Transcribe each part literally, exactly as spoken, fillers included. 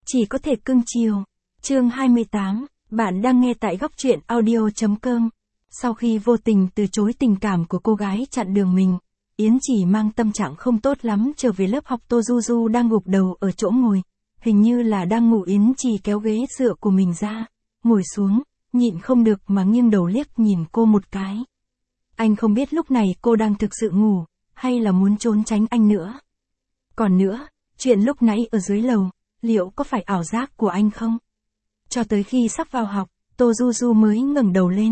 Chỉ có thể cưng chiều. Chương hai mươi tám, bạn đang nghe tại góc truyện audio chấm com. Sau khi vô tình từ chối tình cảm của cô gái chặn đường mình, Yến Chỉ mang tâm trạng không tốt lắm trở về lớp học. Tô Du Du đang gục đầu ở chỗ ngồi, hình như là đang ngủ. Yến Chỉ kéo ghế dựa của mình ra, ngồi xuống, nhịn không được mà nghiêng đầu liếc nhìn cô một cái. Anh không biết lúc này cô đang thực sự ngủ, hay là muốn trốn tránh anh nữa. Còn nữa, chuyện lúc nãy ở dưới lầu, liệu có phải ảo giác của anh không? Cho tới khi sắp vào học, Tô Du Du mới ngẩng đầu lên.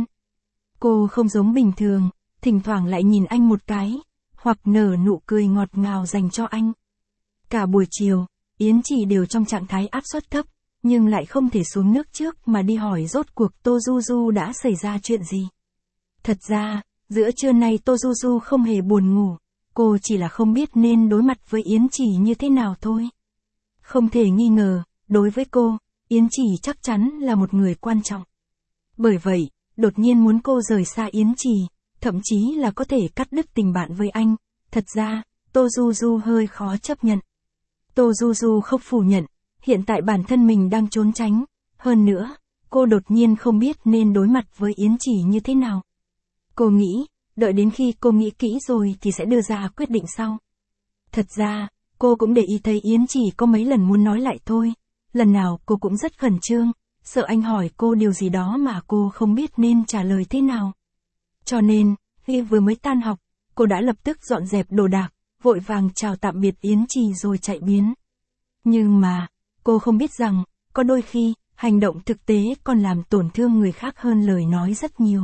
Cô không giống bình thường, thỉnh thoảng lại nhìn anh một cái, hoặc nở nụ cười ngọt ngào dành cho anh. Cả buổi chiều, Yến Chỉ đều trong trạng thái áp suất thấp, nhưng lại không thể xuống nước trước mà đi hỏi rốt cuộc Tô Du Du đã xảy ra chuyện gì. Thật ra, giữa trưa nay Tô Du Du không hề buồn ngủ, cô chỉ là không biết nên đối mặt với Yến Chỉ như thế nào thôi. Không thể nghi ngờ, đối với cô, Yến Chỉ chắc chắn là một người quan trọng. Bởi vậy, đột nhiên muốn cô rời xa Yến Chỉ, thậm chí là có thể cắt đứt tình bạn với anh, thật ra, Tô Du Du hơi khó chấp nhận. Tô Du Du không phủ nhận, hiện tại bản thân mình đang trốn tránh, hơn nữa, cô đột nhiên không biết nên đối mặt với Yến Chỉ như thế nào. Cô nghĩ, đợi đến khi cô nghĩ kỹ rồi thì sẽ đưa ra quyết định sau. Thật ra, cô cũng để ý thấy Yến Chỉ có mấy lần muốn nói lại thôi, lần nào cô cũng rất khẩn trương, sợ anh hỏi cô điều gì đó mà cô không biết nên trả lời thế nào. Cho nên, khi vừa mới tan học, cô đã lập tức dọn dẹp đồ đạc, vội vàng chào tạm biệt Yến Chỉ rồi chạy biến. Nhưng mà, cô không biết rằng, có đôi khi, hành động thực tế còn làm tổn thương người khác hơn lời nói rất nhiều.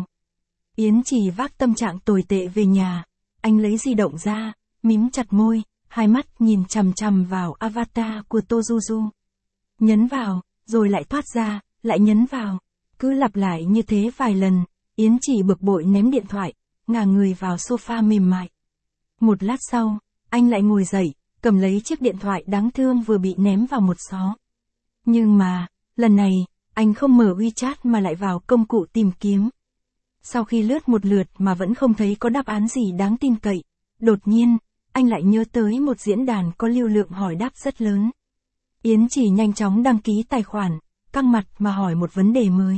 Yến Chỉ vác tâm trạng tồi tệ về nhà, anh lấy di động ra, mím chặt môi, hai mắt nhìn chằm chằm vào avatar của Tô Du Du. Nhấn vào, rồi lại thoát ra, lại nhấn vào. Cứ lặp lại như thế vài lần, Yến Chỉ bực bội ném điện thoại, ngả người vào sofa mềm mại. Một lát sau, anh lại ngồi dậy, cầm lấy chiếc điện thoại đáng thương vừa bị ném vào một xó. Nhưng mà, lần này, anh không mở WeChat mà lại vào công cụ tìm kiếm. Sau khi lướt một lượt mà vẫn không thấy có đáp án gì đáng tin cậy, đột nhiên, anh lại nhớ tới một diễn đàn có lưu lượng hỏi đáp rất lớn. Yến Chỉ nhanh chóng đăng ký tài khoản, căng mặt mà hỏi một vấn đề mới.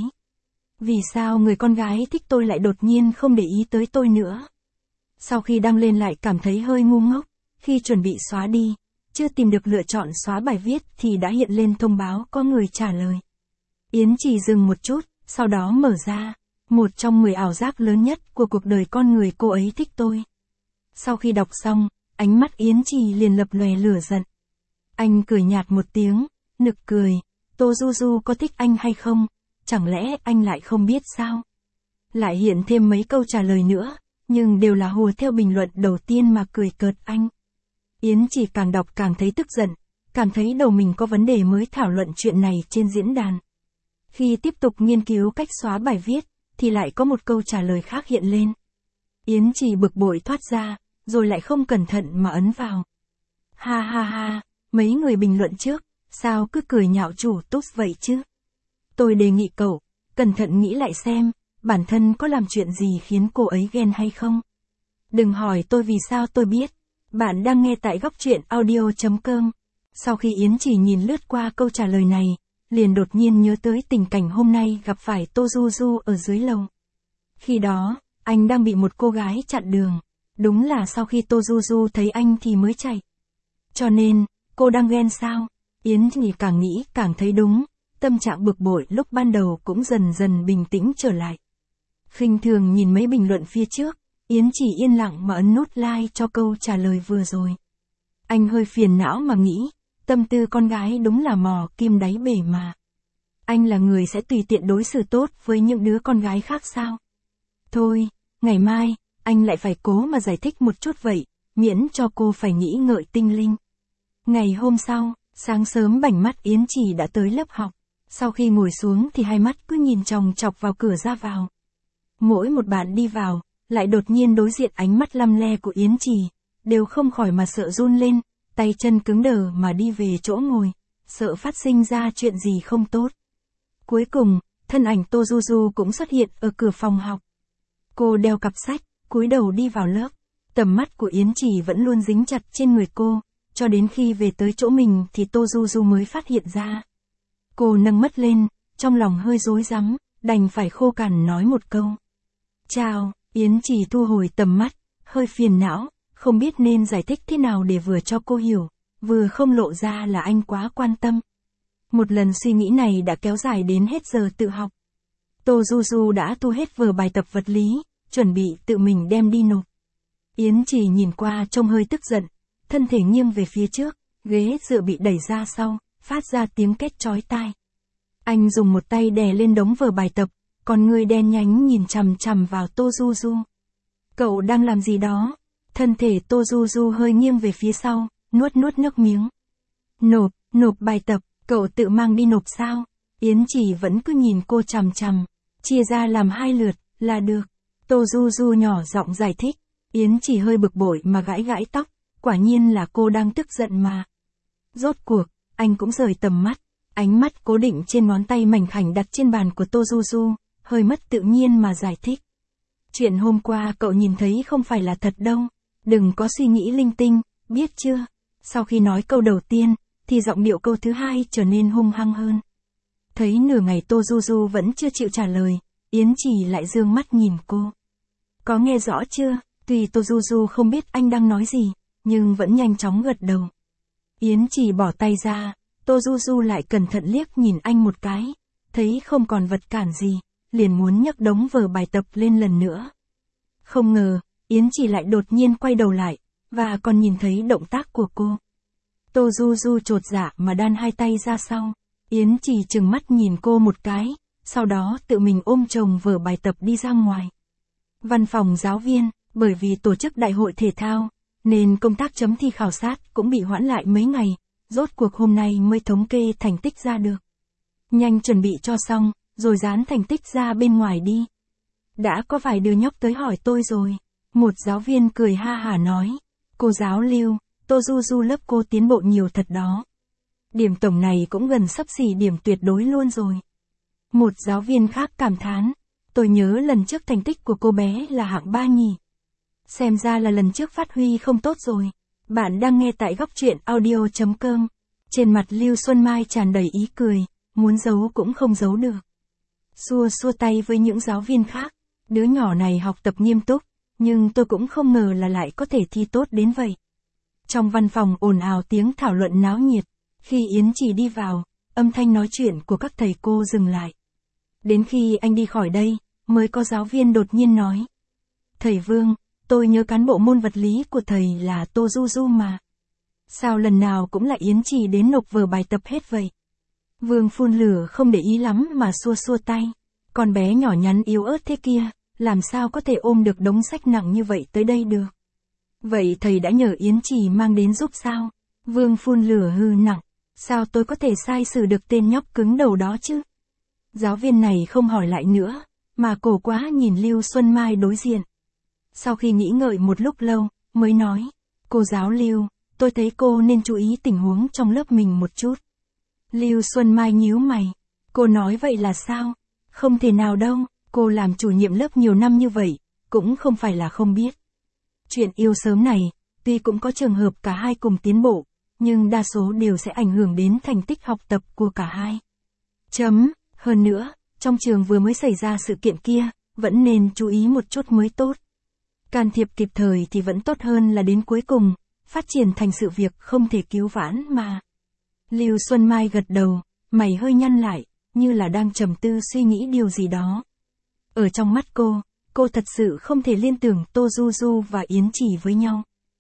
Vì sao người con gái thích tôi lại đột nhiên không để ý tới tôi nữa? Sau khi đăng lên lại cảm thấy hơi ngu ngốc, khi chuẩn bị xóa đi, chưa tìm được lựa chọn xóa bài viết thì đã hiện lên thông báo có người trả lời. Yến Chỉ dừng một chút, sau đó mở ra, một trong mười ảo giác lớn nhất của cuộc đời con người cô ấy thích tôi. Sau khi đọc xong, ánh mắt Yến Chỉ liền lập lòe lửa giận. Anh cười nhạt một tiếng, nực cười, Tô Du Du có thích anh hay không, chẳng lẽ anh lại không biết sao? Lại hiện thêm mấy câu trả lời nữa, nhưng đều là hùa theo bình luận đầu tiên mà cười cợt anh. Yến Chỉ càng đọc càng thấy tức giận, cảm thấy đầu mình có vấn đề mới thảo luận chuyện này trên diễn đàn. Khi tiếp tục nghiên cứu cách xóa bài viết, thì lại có một câu trả lời khác hiện lên. Yến Chỉ bực bội thoát ra, rồi lại không cẩn thận mà ấn vào. Ha ha ha, mấy người bình luận trước, sao cứ cười nhạo chủ tốt vậy chứ? Tôi đề nghị cậu, cẩn thận nghĩ lại xem, bản thân có làm chuyện gì khiến cô ấy ghen hay không? Đừng hỏi tôi vì sao tôi biết. Bạn đang nghe tại góc truyện audio chấm com. Sau khi Yến Chỉ nhìn lướt qua câu trả lời này, liền đột nhiên nhớ tới tình cảnh hôm nay gặp phải Tô Du Du ở dưới lầu. Khi đó, anh đang bị một cô gái chặn đường. Đúng là sau khi Tô Du Du thấy anh thì mới chạy. Cho nên, cô đang ghen sao? Yến Chỉ càng nghĩ càng thấy đúng, tâm trạng bực bội lúc ban đầu cũng dần dần bình tĩnh trở lại. Khinh thường nhìn mấy bình luận phía trước, Yến Chỉ yên lặng mà ấn nút like cho câu trả lời vừa rồi. Anh hơi phiền não mà nghĩ, tâm tư con gái đúng là mò kim đáy bể mà. Anh là người sẽ tùy tiện đối xử tốt với những đứa con gái khác sao? Thôi, ngày mai, anh lại phải cố mà giải thích một chút vậy, miễn cho cô phải nghĩ ngợi tinh linh. Ngày hôm sau, sáng sớm bảnh mắt Yến Chỉ đã tới lớp học. Sau khi ngồi xuống thì hai mắt cứ nhìn chòng chọc vào cửa ra vào. Mỗi một bạn đi vào, lại đột nhiên đối diện ánh mắt lăm le của Yến Chỉ, đều không khỏi mà sợ run lên, tay chân cứng đờ mà đi về chỗ ngồi, sợ phát sinh ra chuyện gì không tốt. Cuối cùng, thân ảnh Tô Du Du cũng xuất hiện ở cửa phòng học. Cô đeo cặp sách, cúi đầu đi vào lớp. Tầm mắt của Yến Chỉ vẫn luôn dính chặt trên người cô, cho đến khi về tới chỗ mình thì Tô Du Du mới phát hiện ra. Cô nâng mắt lên, trong lòng hơi rối rắm, đành phải khô cằn nói một câu. Chào, Yến Chỉ thu hồi tầm mắt, hơi phiền não, không biết nên giải thích thế nào để vừa cho cô hiểu, vừa không lộ ra là anh quá quan tâm. Một lần suy nghĩ này đã kéo dài đến hết giờ tự học. Tô Du Du đã thu hết vở bài tập vật lý, chuẩn bị tự mình đem đi nộp. Yến Chỉ nhìn qua trông hơi tức giận, thân thể nghiêng về phía trước, ghế dựa bị đẩy ra sau, phát ra tiếng két chói tai. Anh dùng một tay đè lên đống vở bài tập, còn người đen nhánh nhìn chằm chằm vào Tô Du Du. Cậu đang làm gì đó? Thân thể Tô Du Du hơi nghiêng về phía sau, nuốt nuốt nước miếng. Nộp, nộp bài tập, cậu tự mang đi nộp sao? Yến Chỉ vẫn cứ nhìn cô chằm chằm, chia ra làm hai lượt, là được. Tô Du Du nhỏ giọng giải thích, Yến Chỉ hơi bực bội mà gãi gãi tóc, quả nhiên là cô đang tức giận mà. Rốt cuộc, anh cũng rời tầm mắt, ánh mắt cố định trên ngón tay mảnh khảnh đặt trên bàn của Tô Du Du, hơi mất tự nhiên mà giải thích. Chuyện hôm qua cậu nhìn thấy không phải là thật đâu, đừng có suy nghĩ linh tinh, biết chưa? Sau khi nói câu đầu tiên, thì giọng điệu câu thứ hai trở nên hung hăng hơn. Thấy nửa ngày Tô Du Du vẫn chưa chịu trả lời, Yến Chỉ lại dương mắt nhìn cô. Có nghe rõ chưa? Tuy Tô Du Du không biết anh đang nói gì, nhưng vẫn nhanh chóng gật đầu. Yến Chỉ bỏ tay ra, Tô Du Du lại cẩn thận liếc nhìn anh một cái, thấy không còn vật cản gì, liền muốn nhấc đống vở bài tập lên lần nữa. Không ngờ, Yến Chỉ lại đột nhiên quay đầu lại, và còn nhìn thấy động tác của cô. Tô Du Du chột dạ mà đan hai tay ra sau, Yến Chỉ trừng mắt nhìn cô một cái, sau đó tự mình ôm chồng vở bài tập đi ra ngoài. Văn phòng giáo viên, bởi vì tổ chức đại hội thể thao, nên công tác chấm thi khảo sát cũng bị hoãn lại mấy ngày, rốt cuộc hôm nay mới thống kê thành tích ra được. Nhanh chuẩn bị cho xong, rồi dán thành tích ra bên ngoài đi. Đã có vài đứa nhóc tới hỏi tôi rồi. Một giáo viên cười ha hả nói, cô giáo Lưu, Tô Du Du lớp cô tiến bộ nhiều thật đó. Điểm tổng này cũng gần xấp xỉ điểm tuyệt đối luôn rồi. Một giáo viên khác cảm thán, tôi nhớ lần trước thành tích của cô bé là hạng ba nhỉ. Xem ra là lần trước phát huy không tốt rồi. Bạn đang nghe tại góc truyện audio chấm com. Trên mặt Lưu Xuân Mai tràn đầy ý cười, muốn giấu cũng không giấu được. Xua xua tay với những giáo viên khác, đứa nhỏ này học tập nghiêm túc, nhưng tôi cũng không ngờ là lại có thể thi tốt đến vậy. Trong văn phòng ồn ào tiếng thảo luận náo nhiệt, khi Yến Chỉ đi vào, âm thanh nói chuyện của các thầy cô dừng lại. Đến khi anh đi khỏi đây, mới có giáo viên đột nhiên nói. Thầy Vương, tôi nhớ cán bộ môn vật lý của thầy là Tô Du Du mà. Sao lần nào cũng lại Yến Chỉ đến nộp vở bài tập hết vậy? Vương phun lửa không để ý lắm mà xua xua tay. Con bé nhỏ nhắn yếu ớt thế kia, làm sao có thể ôm được đống sách nặng như vậy tới đây được? Vậy thầy đã nhờ Yến Chỉ mang đến giúp sao? Vương phun lửa hư nặng. Sao tôi có thể sai xử được tên nhóc cứng đầu đó chứ? Giáo viên này không hỏi lại nữa, mà cổ quá nhìn Lưu Xuân Mai đối diện. Sau khi nghĩ ngợi một lúc lâu, mới nói, cô giáo Lưu, tôi thấy cô nên chú ý tình huống trong lớp mình một chút. Lưu Xuân Mai nhíu mày, cô nói vậy là sao? Không thể nào đâu, cô làm chủ nhiệm lớp nhiều năm như vậy, cũng không phải là không biết. Chuyện yêu sớm này, tuy cũng có trường hợp cả hai cùng tiến bộ, nhưng đa số đều sẽ ảnh hưởng đến thành tích học tập của cả hai. Chấm, hơn nữa, trong trường vừa mới xảy ra sự kiện kia, vẫn nên chú ý một chút mới tốt. Can thiệp kịp thời thì vẫn tốt hơn là đến cuối cùng, phát triển thành sự việc không thể cứu vãn mà. Lưu Xuân Mai gật đầu, mày hơi nhăn lại, như là đang trầm tư suy nghĩ điều gì đó. Ở trong mắt cô, cô thật sự không thể liên tưởng Tô Du Du và Yến Chỉ với nhau.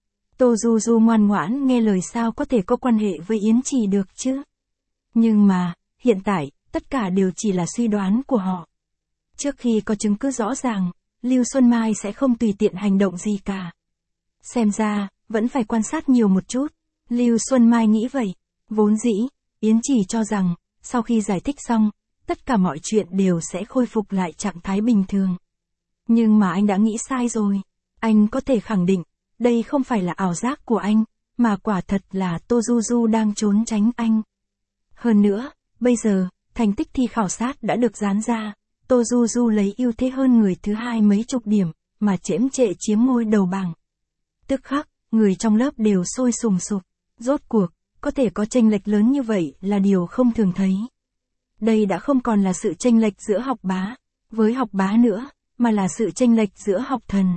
Tô Du Du ngoan ngoãn nghe lời sao có thể có quan hệ với Yến Chỉ được chứ? Nhưng mà, hiện tại, tất cả đều chỉ là suy đoán của họ. Trước khi có chứng cứ rõ ràng, Lưu Xuân Mai sẽ không tùy tiện hành động gì cả. Xem ra, vẫn phải quan sát nhiều một chút. Lưu Xuân Mai nghĩ vậy. Vốn dĩ, Yến Chỉ cho rằng, sau khi giải thích xong, tất cả mọi chuyện đều sẽ khôi phục lại trạng thái bình thường. Nhưng mà anh đã nghĩ sai rồi. Anh có thể khẳng định, đây không phải là ảo giác của anh, mà quả thật là Tô Du Du đang trốn tránh anh. Hơn nữa, bây giờ, thành tích thi khảo sát đã được dán ra, Tô Du Du lấy ưu thế hơn người thứ hai mấy chục điểm, mà chễm trệ chiếm ngôi đầu bảng. Tức khắc, người trong lớp đều sôi sùng sục. Rốt cuộc, có thể có chênh lệch lớn như vậy là điều không thường thấy. Đây đã không còn là sự chênh lệch giữa học bá với học bá nữa, mà là sự chênh lệch giữa học thần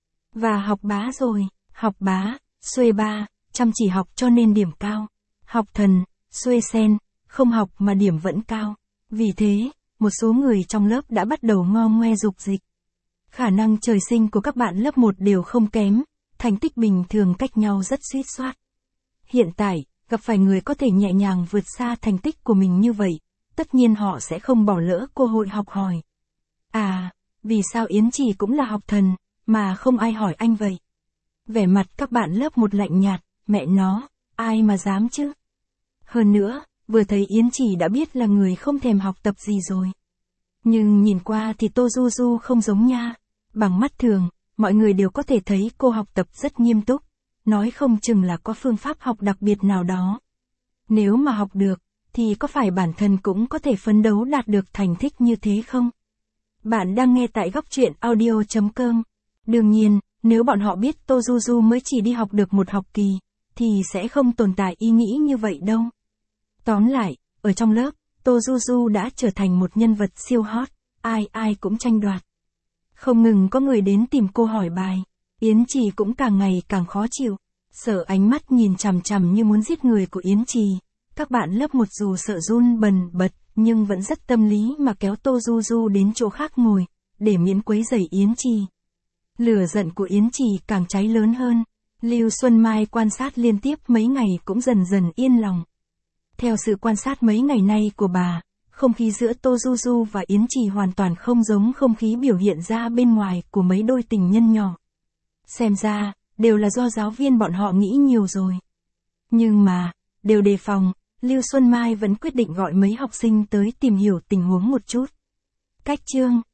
và học bá rồi. Học bá, xuê ba, chăm chỉ học cho nên điểm cao. Học thần, xuê sen, không học mà điểm vẫn cao. Vì thế, một số người trong lớp đã bắt đầu ngo ngoe dục dịch. Khả năng trời sinh của các bạn lớp một đều không kém, thành tích bình thường cách nhau rất suýt soát. Hiện tại, gặp phải người có thể nhẹ nhàng vượt xa thành tích của mình như vậy, tất nhiên họ sẽ không bỏ lỡ cơ hội học hỏi. À, vì sao Yến Trì cũng là học thần, mà không ai hỏi anh vậy? Vẻ mặt các bạn lớp một lạnh nhạt, mẹ nó, ai mà dám chứ? Hơn nữa, vừa thấy Yến Trì đã biết là người không thèm học tập gì rồi. Nhưng nhìn qua thì Tô Du Du không giống nha. Bằng mắt thường, mọi người đều có thể thấy cô học tập rất nghiêm túc, nói không chừng là có phương pháp học đặc biệt nào đó. Nếu mà học được, thì có phải bản thân cũng có thể phấn đấu đạt được thành tích như thế không? Bạn đang nghe tại góc truyện audio chấm com. Đương nhiên, nếu bọn họ biết Tô Du Du mới chỉ đi học được một học kỳ, thì sẽ không tồn tại ý nghĩ như vậy đâu. Tóm lại, ở trong lớp, Tô Du Du đã trở thành một nhân vật siêu hot, ai ai cũng tranh đoạt. Không ngừng có người đến tìm cô hỏi bài, Yến Trì cũng càng ngày càng khó chịu, sợ ánh mắt nhìn chằm chằm như muốn giết người của Yến Trì. Các bạn lớp một dù sợ run bần bật, nhưng vẫn rất tâm lý mà kéo Tô Du Du đến chỗ khác ngồi, để miễn quấy rầy Yến Trì. Lửa giận của Yến Trì càng cháy lớn hơn, Lưu Xuân Mai quan sát liên tiếp mấy ngày cũng dần dần yên lòng. Theo sự quan sát mấy ngày nay của bà, không khí giữa Tô Du Du và Yến Trì hoàn toàn không giống không khí biểu hiện ra bên ngoài của mấy đôi tình nhân nhỏ. Xem ra, đều là do giáo viên bọn họ nghĩ nhiều rồi. Nhưng mà, đều đề phòng, Lưu Xuân Mai vẫn quyết định gọi mấy học sinh tới tìm hiểu tình huống một chút. Cách chương